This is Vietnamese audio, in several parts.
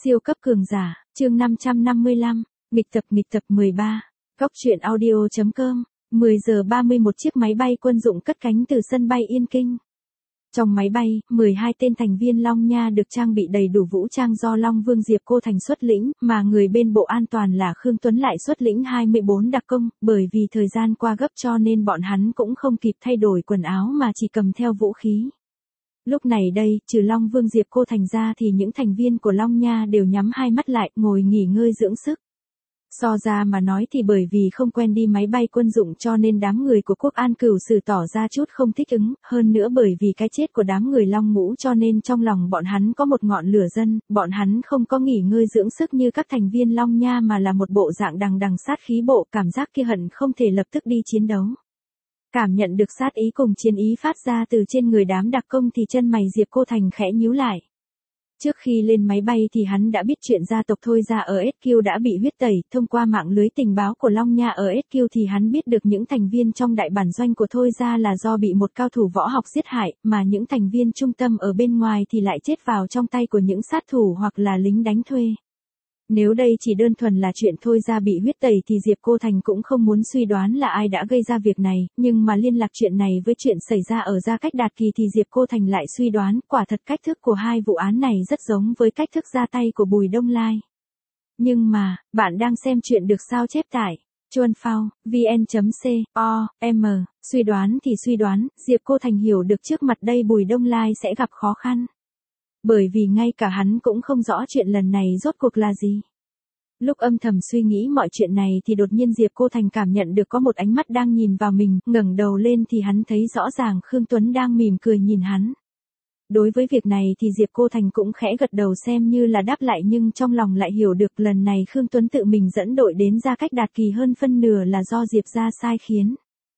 Siêu cấp cường giả, chương 555, nghịch tập 13. Góc truyện audio.com. 10 giờ 30 một chiếc máy bay quân dụng cất cánh từ sân bay Yên Kinh. Trong máy bay, 12 tên thành viên Long Nha được trang bị đầy đủ vũ trang do Long Vương Diệp Cô Thành xuất lĩnh, mà người bên Bộ An toàn là Khương Tuấn lại xuất lĩnh 24 đặc công, bởi vì thời gian qua gấp cho nên bọn hắn cũng không kịp thay đổi quần áo mà chỉ cầm theo vũ khí. Lúc này đây, trừ Long Vương Diệp Cô Thành ra thì những thành viên của Long Nha đều nhắm hai mắt lại, ngồi nghỉ ngơi dưỡng sức. So ra mà nói thì bởi vì không quen đi máy bay quân dụng cho nên đám người của Quốc An Cửu Sử tỏ ra chút không thích ứng, hơn nữa bởi vì cái chết của đám người Long Ngũ cho nên trong lòng bọn hắn có một ngọn lửa dân, bọn hắn không có nghỉ ngơi dưỡng sức như các thành viên Long Nha mà là một bộ dạng đằng đằng sát khí bộ, cảm giác kia hận không thể lập tức đi chiến đấu. Cảm nhận được sát ý cùng chiến ý phát ra từ trên người đám đặc công thì chân mày Diệp Cô Thành khẽ nhíu lại. Trước khi lên máy bay thì hắn đã biết chuyện gia tộc Thôi Gia ở SQ đã bị huyết tẩy, thông qua mạng lưới tình báo của Long Nha ở SQ thì hắn biết được những thành viên trong đại bản doanh của Thôi Gia là do bị một cao thủ võ học giết hại, mà những thành viên trung tâm ở bên ngoài thì lại chết vào trong tay của những sát thủ hoặc là lính đánh thuê. Nếu đây chỉ đơn thuần là chuyện Thôi Gia bị huyết tẩy thì Diệp Cô Thành cũng không muốn suy đoán là ai đã gây ra việc này, nhưng mà liên lạc chuyện này với chuyện xảy ra ở Gia Cách Đạt Kỳ thì Diệp Cô Thành lại suy đoán, quả thật cách thức của hai vụ án này rất giống với cách thức ra tay của Bùi Đông Lai. Nhưng mà, bạn đang xem chuyện được sao chép tại Chuan Phao, vn.com, suy đoán thì suy đoán, Diệp Cô Thành hiểu được trước mặt đây Bùi Đông Lai sẽ gặp khó khăn. Bởi vì ngay cả hắn cũng không rõ chuyện lần này rốt cuộc là gì. Lúc âm thầm suy nghĩ mọi chuyện này thì đột nhiên Diệp Cô Thành cảm nhận được có một ánh mắt đang nhìn vào mình, ngẩng đầu lên thì hắn thấy rõ ràng Khương Tuấn đang mỉm cười nhìn hắn. Đối với việc này thì Diệp Cô Thành cũng khẽ gật đầu xem như là đáp lại, nhưng trong lòng lại hiểu được lần này Khương Tuấn tự mình dẫn đội đến Gia Cách Đạt Kỳ hơn phân nửa là do Diệp gia sai khiến.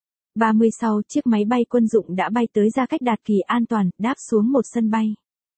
30 sau, chiếc máy bay quân dụng đã bay tới Gia Cách Đạt Kỳ an toàn, đáp xuống một sân bay.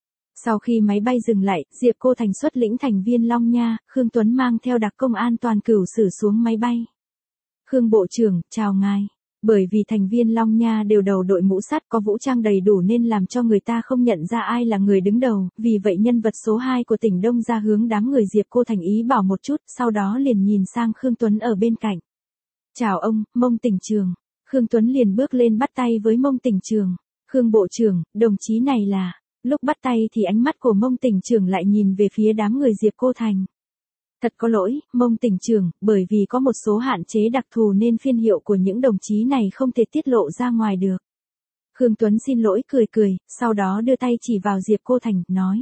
Sau khi máy bay dừng lại, Diệp Cô Thành xuất lĩnh thành viên Long Nha, Khương Tuấn mang theo đặc công An toàn Cửu Sử xuống máy bay. Khương Bộ trưởng, chào ngài. Bởi vì thành viên Long Nha đều đầu đội mũ sắt có vũ trang đầy đủ nên làm cho người ta không nhận ra ai là người đứng đầu, vì vậy nhân vật số 2 của tỉnh Đông ra hướng đám người Diệp Cô Thành ý bảo một chút, sau đó liền nhìn sang Khương Tuấn ở bên cạnh. Chào ông, Mông Tỉnh Trường. Khương Tuấn liền bước lên bắt tay với Mông Tỉnh Trường. Khương Bộ trưởng, đồng chí này là... Lúc bắt tay thì ánh mắt của Mông Tỉnh Trường lại nhìn về phía đám người Diệp Cô Thành. Thật có lỗi, Mông Tỉnh Trường, bởi vì có một số hạn chế đặc thù nên phiên hiệu của những đồng chí này không thể tiết lộ ra ngoài được. Khương Tuấn xin lỗi cười, sau đó đưa tay chỉ vào Diệp Cô Thành, nói.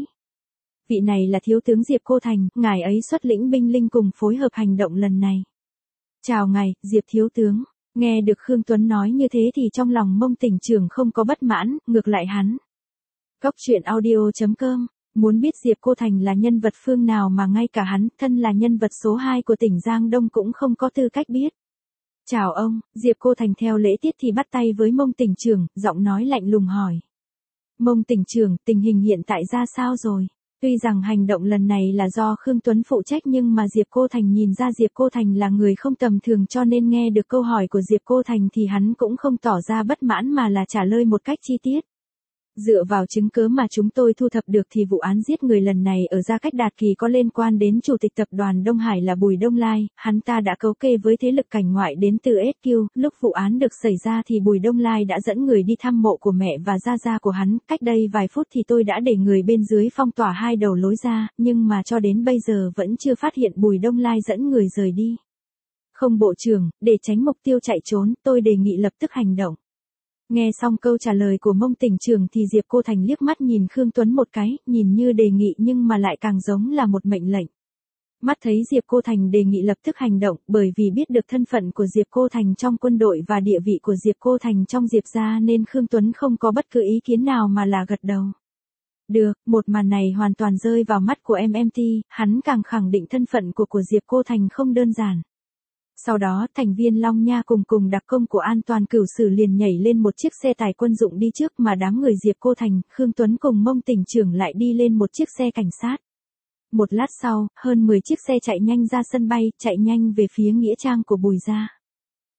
Vị này là Thiếu tướng Diệp Cô Thành, ngài ấy xuất lĩnh binh linh cùng phối hợp hành động lần này. Chào ngài, Diệp Thiếu tướng. Nghe được Khương Tuấn nói như thế thì trong lòng Mông Tỉnh Trường không có bất mãn, ngược lại hắn. Góc truyện audio.com, muốn biết Diệp Cô Thành là nhân vật phương nào mà ngay cả hắn, thân là nhân vật số 2 của tỉnh Giang Đông cũng không có tư cách biết. Chào ông, Diệp Cô Thành theo lễ tiết thì bắt tay với Mông Tỉnh Trường, giọng nói lạnh lùng hỏi. Mông Tỉnh Trường, tình hình hiện tại ra sao rồi? Tuy rằng hành động lần này là do Khương Tuấn phụ trách nhưng mà Diệp Cô Thành nhìn ra Diệp Cô Thành là người không tầm thường cho nên nghe được câu hỏi của Diệp Cô Thành thì hắn cũng không tỏ ra bất mãn mà là trả lời một cách chi tiết. Dựa vào chứng cứ mà chúng tôi thu thập được thì vụ án giết người lần này ở Gia Cách Đạt Kỳ có liên quan đến Chủ tịch Tập đoàn Đông Hải là Bùi Đông Lai, hắn ta đã cấu kê với thế lực cảnh ngoại đến từ SQ, lúc vụ án được xảy ra thì Bùi Đông Lai đã dẫn người đi thăm mộ của mẹ và gia của hắn, cách đây vài phút thì tôi đã để người bên dưới phong tỏa hai đầu lối ra, nhưng mà cho đến bây giờ vẫn chưa phát hiện Bùi Đông Lai dẫn người rời đi. Không bộ trưởng, để tránh mục tiêu chạy trốn, tôi đề nghị lập tức hành động. Nghe xong câu trả lời của Mông Tỉnh Trường thì Diệp Cô Thành liếc mắt nhìn Khương Tuấn một cái, nhìn như đề nghị nhưng mà lại càng giống là một mệnh lệnh. Mắt thấy Diệp Cô Thành đề nghị lập tức hành động, bởi vì biết được thân phận của Diệp Cô Thành trong quân đội và địa vị của Diệp Cô Thành trong Diệp gia nên Khương Tuấn không có bất cứ ý kiến nào mà là gật đầu. Được, một màn này hoàn toàn rơi vào mắt của MMT, hắn càng khẳng định thân phận của Diệp Cô Thành không đơn giản. Sau đó, thành viên Long Nha cùng đặc công của An toàn Cửu Sử liền nhảy lên một chiếc xe tải quân dụng đi trước mà đám người Diệp Cô Thành, Khương Tuấn cùng Mông Tỉnh Trường lại đi lên một chiếc xe cảnh sát. Một lát sau, hơn 10 chiếc xe chạy nhanh ra sân bay, chạy nhanh về phía nghĩa trang của Bùi gia.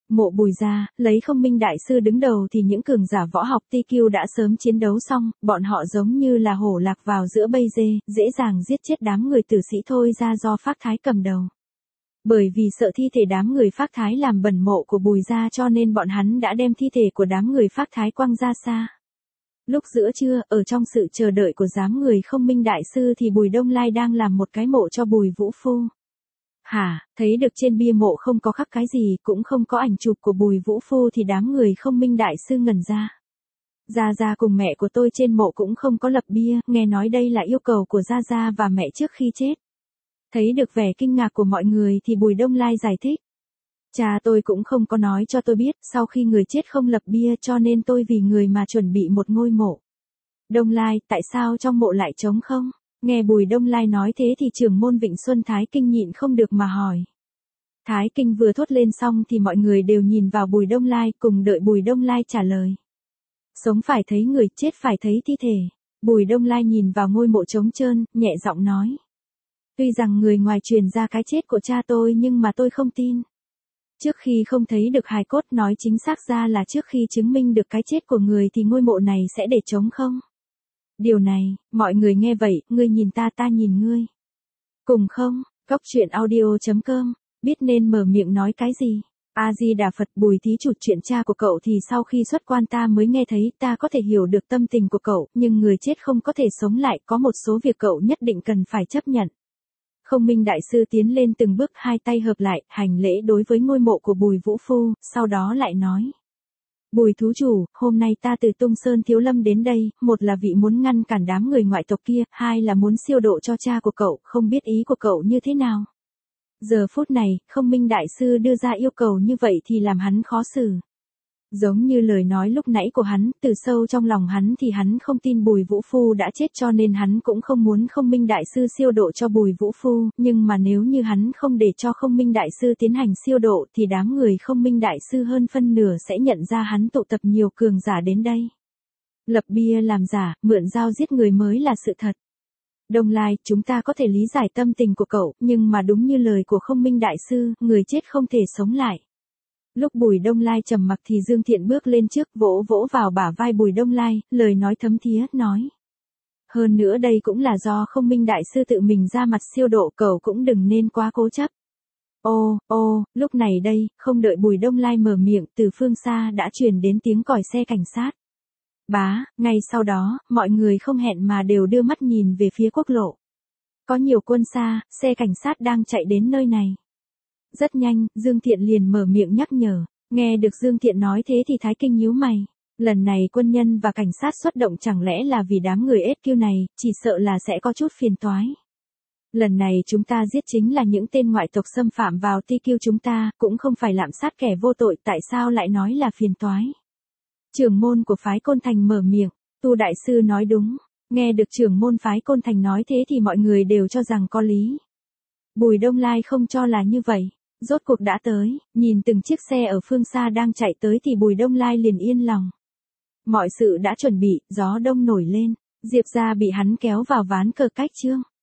Mộ Bùi gia, lấy Không Minh Đại Sư đứng đầu thì những cường giả võ học TQ đã sớm chiến đấu xong, bọn họ giống như là hổ lạc vào giữa bầy dê, dễ dàng giết chết đám người tử sĩ Thôi ra do Phác Thái cầm đầu. Bởi vì sợ thi thể đám người Phác Thái làm bẩn mộ của Bùi gia cho nên bọn hắn đã đem thi thể của đám người Phác Thái quăng ra xa. Lúc giữa trưa, ở trong sự chờ đợi của đám người Không Minh Đại Sư thì Bùi Đông Lai đang làm một cái mộ cho Bùi Vũ Phu. Hả, thấy được trên bia mộ không có khắc cái gì, cũng không có ảnh chụp của Bùi Vũ Phu thì đám người Không Minh Đại Sư ngẩn ra. Gia Gia cùng mẹ của tôi trên mộ cũng không có lập bia, nghe nói đây là yêu cầu của Gia Gia và mẹ trước khi chết. Thấy được vẻ kinh ngạc của mọi người thì Bùi Đông Lai giải thích. Cha tôi cũng không có nói cho tôi biết, sau khi người chết không lập bia cho nên tôi vì người mà chuẩn bị một ngôi mộ. Đông Lai, tại sao trong mộ lại trống không? Nghe Bùi Đông Lai nói thế thì trưởng môn Vịnh Xuân Thái Kinh nhịn không được mà hỏi. Thái Kinh vừa thốt lên xong thì mọi người đều nhìn vào Bùi Đông Lai cùng đợi Bùi Đông Lai trả lời. Sống phải thấy người, chết phải thấy thi thể. Bùi Đông Lai nhìn vào ngôi mộ trống trơn, nhẹ giọng nói. Tuy rằng người ngoài truyền ra cái chết của cha tôi nhưng mà tôi không tin. Trước khi không thấy được hài cốt, nói chính xác ra là trước khi chứng minh được cái chết của người thì ngôi mộ này sẽ để trống không. Điều này, mọi người nghe vậy, ngươi nhìn ta ta nhìn ngươi. Cùng không, Cóc Truyện Audio.com, biết nên mở miệng nói cái gì. A-di-đà Phật. Bùi thí chủ, chuyện cha của cậu thì sau khi xuất quan ta mới nghe thấy, ta có thể hiểu được tâm tình của cậu, nhưng người chết không có thể sống lại, có một số việc cậu nhất định cần phải chấp nhận. Không Minh Đại Sư tiến lên từng bước, hai tay hợp lại, hành lễ đối với ngôi mộ của Bùi Vũ Phu, sau đó lại nói. Bùi thú chủ, hôm nay ta từ Tung Sơn Thiếu Lâm đến đây, một là vị muốn ngăn cản đám người ngoại tộc kia, hai là muốn siêu độ cho cha của cậu, không biết ý của cậu như thế nào. Giờ phút này, Không Minh Đại Sư đưa ra yêu cầu như vậy thì làm hắn khó xử. Giống như lời nói lúc nãy của hắn, từ sâu trong lòng hắn thì hắn không tin Bùi Vũ Phu đã chết cho nên hắn cũng không muốn Không Minh Đại Sư siêu độ cho Bùi Vũ Phu, nhưng mà nếu như hắn không để cho Không Minh Đại Sư tiến hành siêu độ thì đám người Không Minh Đại Sư hơn phân nửa sẽ nhận ra hắn tụ tập nhiều cường giả đến đây. Lập bia làm giả, mượn dao giết người mới là sự thật. Đông Lai, chúng ta có thể lý giải tâm tình của cậu, nhưng mà đúng như lời của Không Minh Đại Sư, người chết không thể sống lại. Lúc Bùi Đông Lai trầm mặc thì Dương Thiện bước lên trước, vỗ vỗ vào bả vai Bùi Đông Lai, lời nói thấm thía, nói. Hơn nữa đây cũng là do Không Minh Đại Sư tự mình ra mặt siêu độ, cậu cũng đừng nên quá cố chấp. Ô, lúc này đây, không đợi Bùi Đông Lai mở miệng, từ phương xa đã truyền đến tiếng còi xe cảnh sát. Ngay sau đó, mọi người không hẹn mà đều đưa mắt nhìn về phía quốc lộ. Có nhiều quân xa, xe cảnh sát đang chạy đến nơi này. Rất nhanh, Dương Thiện liền mở miệng nhắc nhở. Nghe được Dương Thiện nói thế thì Thái Kinh nhíu mày. Lần này quân nhân và cảnh sát xuất động chẳng lẽ là vì đám người SQ này, chỉ sợ là sẽ có chút phiền toái. Lần này chúng ta giết chính là những tên ngoại tộc xâm phạm vào TQ chúng ta, cũng không phải lạm sát kẻ vô tội, tại sao lại nói là phiền toái. Trưởng môn của phái Côn Thành mở miệng, Tu Đại Sư nói đúng. Nghe được trưởng môn phái Côn Thành nói thế thì mọi người đều cho rằng có lý. Bùi Đông Lai không cho là như vậy. Rốt cuộc đã tới, nhìn từng chiếc xe ở phương xa đang chạy tới thì Bùi Đông Lai liền yên lòng. Mọi sự đã chuẩn bị, gió đông nổi lên, Diệp gia bị hắn kéo vào ván cờ cách chương.